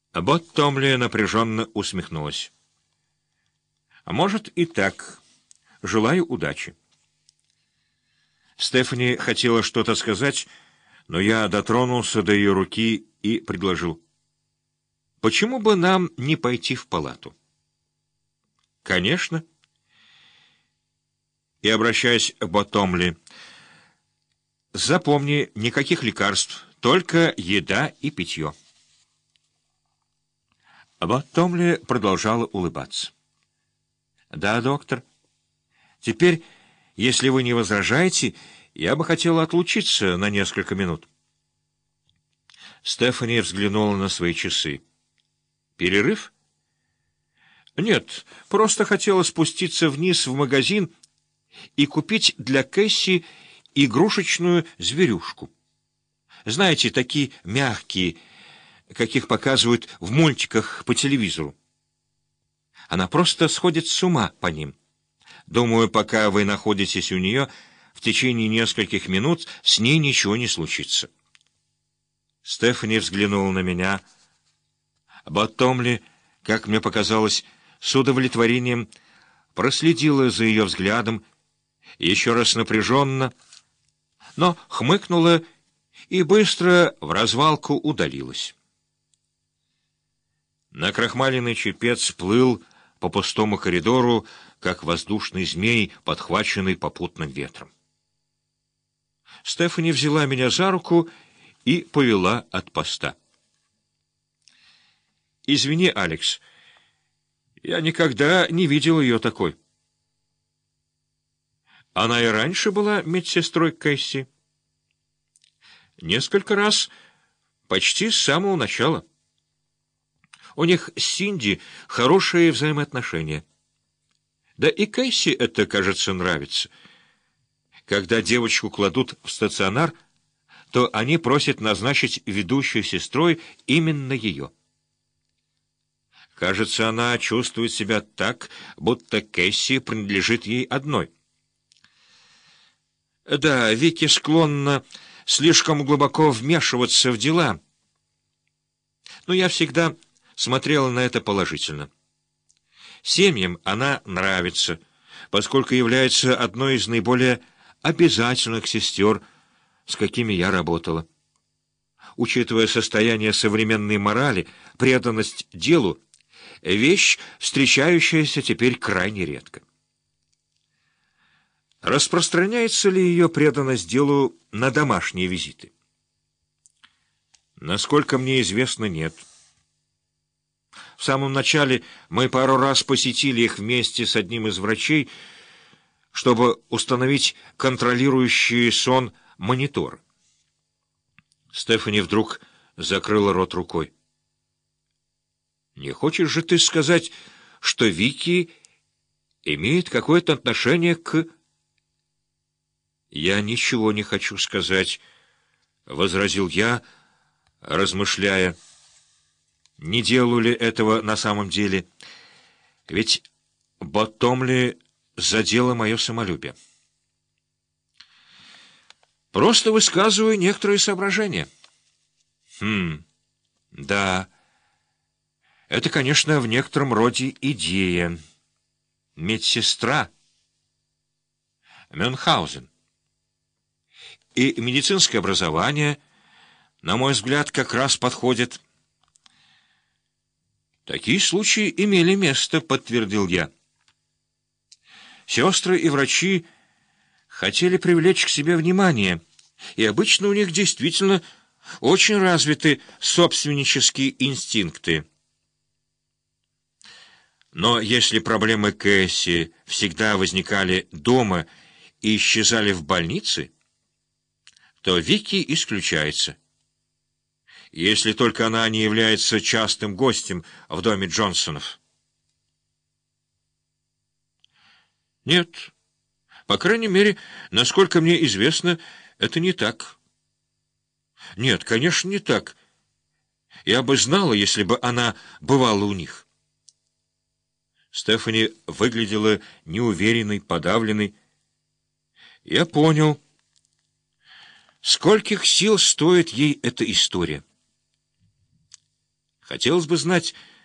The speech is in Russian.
Бот Томли напряженно усмехнулась. «А может, и так. Желаю удачи». Стефани хотела что-то сказать, но я дотронулся до ее руки и предложил: «Почему бы нам не пойти в палату?» «Конечно». И, обращаясь к Ботомли: «Запомни, никаких лекарств, только еда и питье». Ботомли продолжала улыбаться. «Да, доктор. Теперь, если вы не возражаете, я бы хотела отлучиться на несколько минут». Стефани взглянула на свои часы. «Перерыв?» «Нет, просто хотела спуститься вниз в магазин и купить для Кэсси игрушечную зверюшку. Знаете, такие мягкие, каких показывают в мультиках по телевизору. Она просто сходит с ума по ним. Думаю, пока вы находитесь у нее, в течение нескольких минут с ней ничего не случится». Стефани взглянула на меня. Ботомли, как мне показалось, с удовлетворением проследила за ее взглядом, еще раз напряженно, но хмыкнула и быстро в развалку удалилась. Накрахмаленный чепец плыл по пустому коридору, как воздушный змей, подхваченный попутным ветром. Стефани взяла меня за руку и повела от поста. «Извини, Алекс, я никогда не видел ее такой». «Она и раньше была медсестрой Кэсси?» «Несколько раз, почти с самого начала. У них с Синди хорошие взаимоотношения. Да и Кэсси это, кажется, нравится. Когда девочку кладут в стационар, то они просят назначить ведущей сестрой именно ее. Кажется, она чувствует себя так, будто Кэсси принадлежит ей одной». «Да, Вики склонна слишком глубоко вмешиваться в дела, но я всегда смотрела на это положительно. Семьям она нравится, поскольку является одной из наиболее обязательных сестер, с какими я работала. Учитывая состояние современной морали, преданность делу — вещь, встречающаяся теперь крайне редко. Распространяется ли ее преданность делу на домашние визиты? Насколько мне известно, нет. В самом начале мы пару раз посетили их вместе с одним из врачей, чтобы установить контролирующий сон монитор. Стефани вдруг закрыла рот рукой. «Не хочешь же ты сказать, что Вики имеет какое-то отношение к...» «Я ничего не хочу сказать», — возразил я, размышляя. «Не делаю ли этого на самом деле? Ведь Ботомли задела мое самолюбие. Просто высказываю некоторые соображения». Да, это, конечно, в некотором роде идея. Медсестра. Мюнхгаузен. И медицинское образование, на мой взгляд, как раз подходит. «Такие случаи имели место», — подтвердил я. Сестры и врачи хотели привлечь к себе внимание, и обычно у них действительно очень развиты собственнические инстинкты. Но если проблемы Кэсси всегда возникали дома и исчезали в больнице, то Вики исключается. Если только она не является частым гостем в доме Джонсонов. Нет, по крайней мере, насколько мне известно, это не так. Нет, конечно, не так. Я бы знала, если бы она бывала у них. Стефани выглядела неуверенной, подавленной. Я понял, скольких сил стоит ей эта история. Хотелось бы знать,